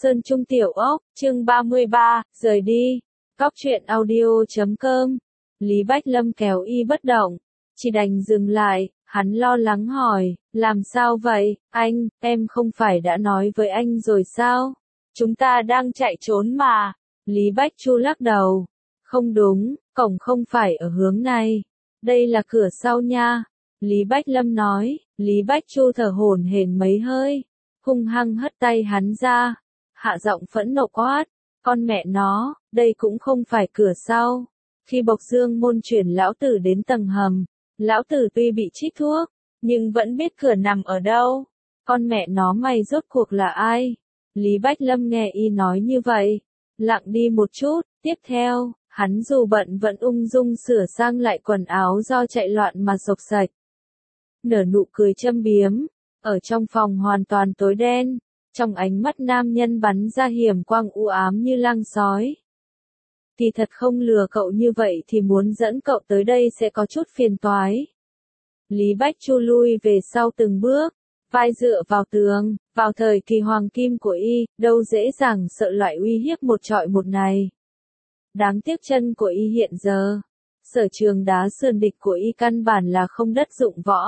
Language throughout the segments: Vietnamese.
Sơn Trung Tiểu Ốc, chương 33, rời đi. Góc truyện audio.com. Lý Bách Lâm kéo y bất động, chỉ đành dừng lại, hắn lo lắng hỏi, làm sao vậy, anh, em không phải đã nói với anh rồi sao? Chúng ta đang chạy trốn mà. Lý Bách Chu lắc đầu. Không đúng, cổng không phải ở hướng này. Đây là cửa sau nha. Lý Bách Lâm nói. Lý Bách Chu thở hổn hển mấy hơi, hung hăng hất tay hắn ra, hạ giọng phẫn nộ quát, con mẹ nó, đây cũng không phải cửa sau. Khi Bộc Dương Môn chuyển lão tử đến tầng hầm, lão tử tuy bị trích thuốc, nhưng vẫn biết cửa nằm ở đâu. Con mẹ nó mày rốt cuộc là ai? Lý Bách Lâm nghe y nói như vậy, lặng đi một chút, tiếp theo, hắn dù bận vẫn ung dung sửa sang lại quần áo do chạy loạn mà xộc xạch. Nở nụ cười châm biếm, ở trong phòng hoàn toàn tối đen, trong ánh mắt nam nhân bắn ra hiểm quang u ám như lang sói. Thì thật không lừa cậu như vậy thì muốn dẫn cậu tới đây sẽ có chút phiền toái. Lý Bách Chu lui về sau từng bước, vai dựa vào tường, vào thời kỳ hoàng kim của y, đâu dễ dàng sợ loại uy hiếp một trọi một này. Đáng tiếc chân của y hiện giờ, sở trường đá sườn địch của y căn bản là không đất dụng võ.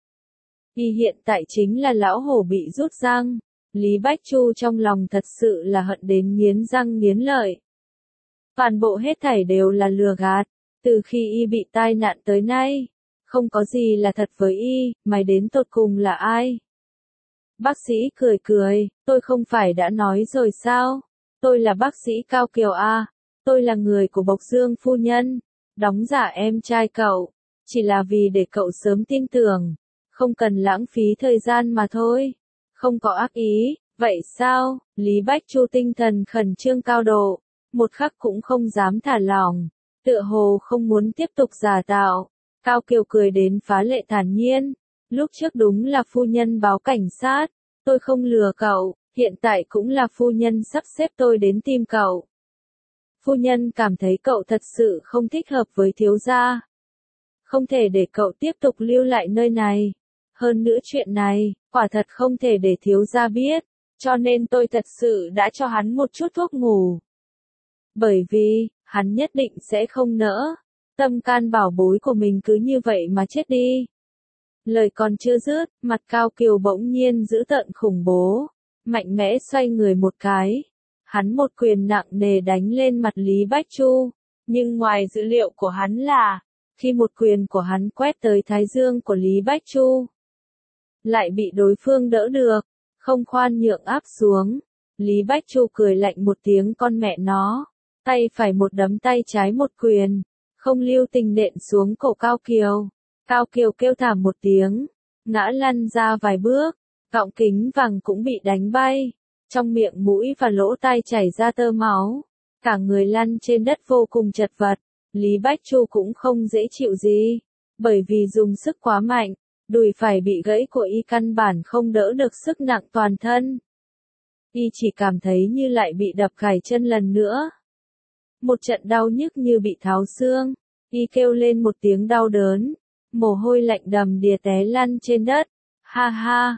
Y hiện tại chính là lão hổ bị rút răng. Lý Bách Chu trong lòng thật sự là hận đến nghiến răng nghiến lợi. Toàn bộ hết thảy đều là lừa gạt. Từ khi y bị tai nạn tới nay, không có gì là thật với y, mày đến tột cùng là ai? Bác sĩ cười cười, tôi không phải đã nói rồi sao? Tôi là bác sĩ Cao Kiều A, tôi là người của Bộc Dương phu nhân, đóng giả em trai cậu, chỉ là vì để cậu sớm tin tưởng, không cần lãng phí thời gian mà thôi. Không có ác ý, vậy sao? Lý Bách Chu tinh thần khẩn trương cao độ, một khắc cũng không dám thả lỏng, tựa hồ không muốn tiếp tục giả tạo. Cao Kiều cười đến phá lệ thản nhiên, lúc trước đúng là phu nhân báo cảnh sát, tôi không lừa cậu, hiện tại cũng là phu nhân sắp xếp tôi đến tìm cậu. Phu nhân cảm thấy cậu thật sự không thích hợp với thiếu gia, không thể để cậu tiếp tục lưu lại nơi này. Hơn nữa chuyện này, quả thật không thể để thiếu gia biết, cho nên tôi thật sự đã cho hắn một chút thuốc ngủ. Bởi vì, hắn nhất định sẽ không nỡ, tâm can bảo bối của mình cứ như vậy mà chết đi. Lời còn chưa dứt, mặt Cao Kiều bỗng nhiên dữ tợn khủng bố, mạnh mẽ xoay người một cái. Hắn một quyền nặng nề đánh lên mặt Lý Bách Chu, nhưng ngoài dự liệu của hắn là, khi một quyền của hắn quét tới thái dương của Lý Bách Chu, lại bị đối phương đỡ được, không khoan nhượng áp xuống. Lý Bách Chu cười lạnh một tiếng con mẹ nó, tay phải một đấm tay trái một quyền, không lưu tình nện xuống cổ Cao Kiều. Cao Kiều kêu thảm một tiếng, ngã lăn ra vài bước, gọng kính vàng cũng bị đánh bay, trong miệng mũi và lỗ tai chảy ra tơ máu, cả người lăn trên đất vô cùng chật vật. Lý Bách Chu cũng không dễ chịu gì, bởi vì dùng sức quá mạnh, đùi phải bị gãy của y căn bản không đỡ được sức nặng toàn thân. Y chỉ cảm thấy như lại bị đập gãy chân lần nữa. Một trận đau nhức như bị tháo xương, y kêu lên một tiếng đau đớn, mồ hôi lạnh đầm đìa té lăn trên đất. Ha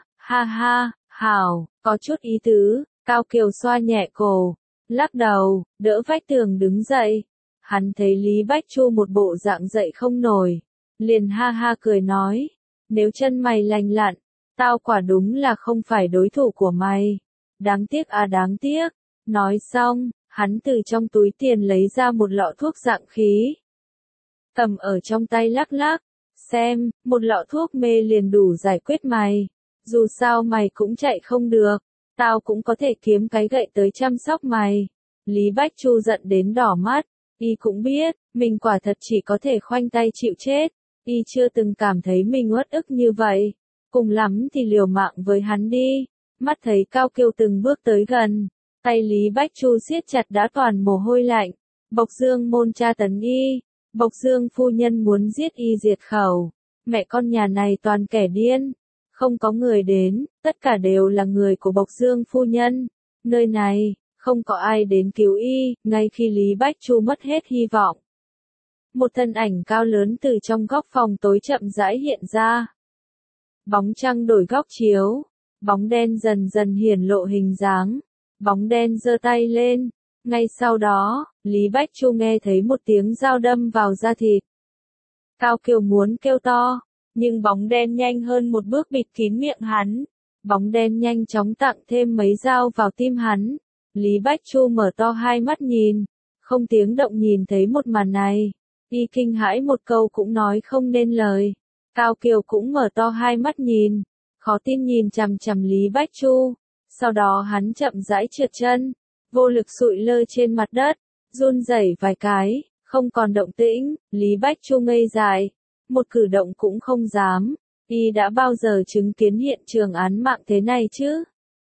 ha, hảo, có chút ý tứ. Cao Kiều xoa nhẹ cổ, lắc đầu, đỡ vách tường đứng dậy. Hắn thấy Lý Bách Chu một bộ dạng dậy không nổi, liền ha ha cười nói, nếu chân mày lành lặn, tao quả đúng là không phải đối thủ của mày. Đáng tiếc à đáng tiếc. Nói xong, hắn từ trong túi tiền lấy ra một lọ thuốc dạng khí, cầm ở trong tay lắc lắc, xem, một lọ thuốc mê liền đủ giải quyết mày. Dù sao mày cũng chạy không được, tao cũng có thể kiếm cái gậy tới chăm sóc mày. Lý Bách Chu giận đến đỏ mắt, y cũng biết, mình quả thật chỉ có thể khoanh tay chịu chết. Y chưa từng cảm thấy mình uất ức như vậy, cùng lắm thì liều mạng với hắn đi. Mắt thấy Cao Kiều từng bước tới gần, tay Lý Bách Chu siết chặt đã toàn mồ hôi lạnh. Bộc Dương Môn tra tấn y, Bộc Dương phu nhân muốn giết y diệt khẩu. Mẹ con nhà này toàn kẻ điên, không có người đến, tất cả đều là người của Bộc Dương phu nhân. Nơi này, không có ai đến cứu y. Ngay khi Lý Bách Chu mất hết hy vọng, một thân ảnh cao lớn từ trong góc phòng tối chậm rãi hiện ra. Bóng trăng đổi góc chiếu, bóng đen dần dần hiển lộ hình dáng. Bóng đen giơ tay lên. Ngay sau đó, Lý Bách Chu nghe thấy một tiếng dao đâm vào da thịt. Cao Kiều muốn kêu to, nhưng bóng đen nhanh hơn một bước bịt kín miệng hắn. Bóng đen nhanh chóng tặng thêm mấy dao vào tim hắn. Lý Bách Chu mở to hai mắt nhìn, không tiếng động nhìn thấy một màn này. Y kinh hãi một câu cũng nói không nên lời. Cao Kiều cũng mở to hai mắt nhìn, khó tin nhìn chằm chằm Lý Bách Chu. Sau đó hắn chậm rãi trượt chân, vô lực sụi lơ trên mặt đất, run rẩy vài cái, không còn động tĩnh. Lý Bách Chu ngây dại, một cử động cũng không dám. Y đã bao giờ chứng kiến hiện trường án mạng thế này chứ?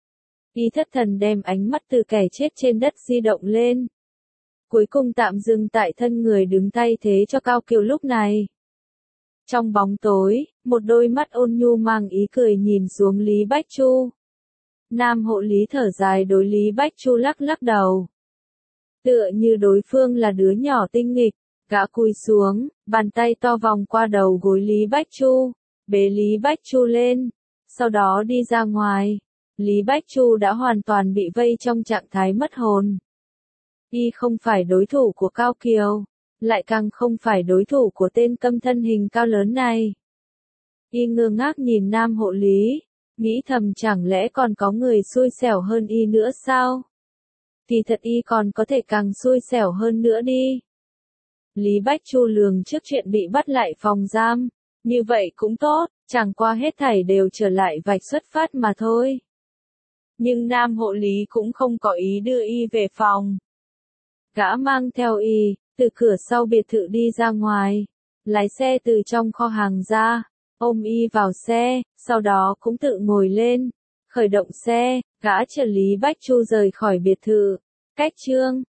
Y thất thần đem ánh mắt từ kẻ chết trên đất di động lên. Cuối cùng tạm dừng tại thân người đứng thay thế cho Cao Kiều lúc này. Trong bóng tối, một đôi mắt ôn nhu mang ý cười nhìn xuống Lý Bách Chu. Nam hộ lý thở dài đối Lý Bách Chu lắc lắc đầu. Tựa như đối phương là đứa nhỏ tinh nghịch, gã cúi xuống, bàn tay to vòng qua đầu gối Lý Bách Chu, bế Lý Bách Chu lên, sau đó đi ra ngoài. Lý Bách Chu đã hoàn toàn bị vây trong trạng thái mất hồn. Y không phải đối thủ của Cao Kiều, lại càng không phải đối thủ của tên câm thân hình cao lớn này. Y ngơ ngác nhìn nam hộ lý, nghĩ thầm chẳng lẽ còn có người xui xẻo hơn Y nữa sao? Kỳ thật Y còn có thể càng xui xẻo hơn nữa đi. Lý Bách Chu lường trước chuyện bị bắt lại phòng giam, như vậy cũng tốt, chẳng qua hết thảy đều trở lại vạch xuất phát mà thôi. Nhưng nam hộ lý cũng không có ý đưa Y về phòng. Gã mang theo Y, từ cửa sau biệt thự đi ra ngoài, lái xe từ trong kho hàng ra, ôm Y vào xe, sau đó cũng tự ngồi lên, khởi động xe, gã chở Lý Bách Chu rời khỏi biệt thự. Cách chương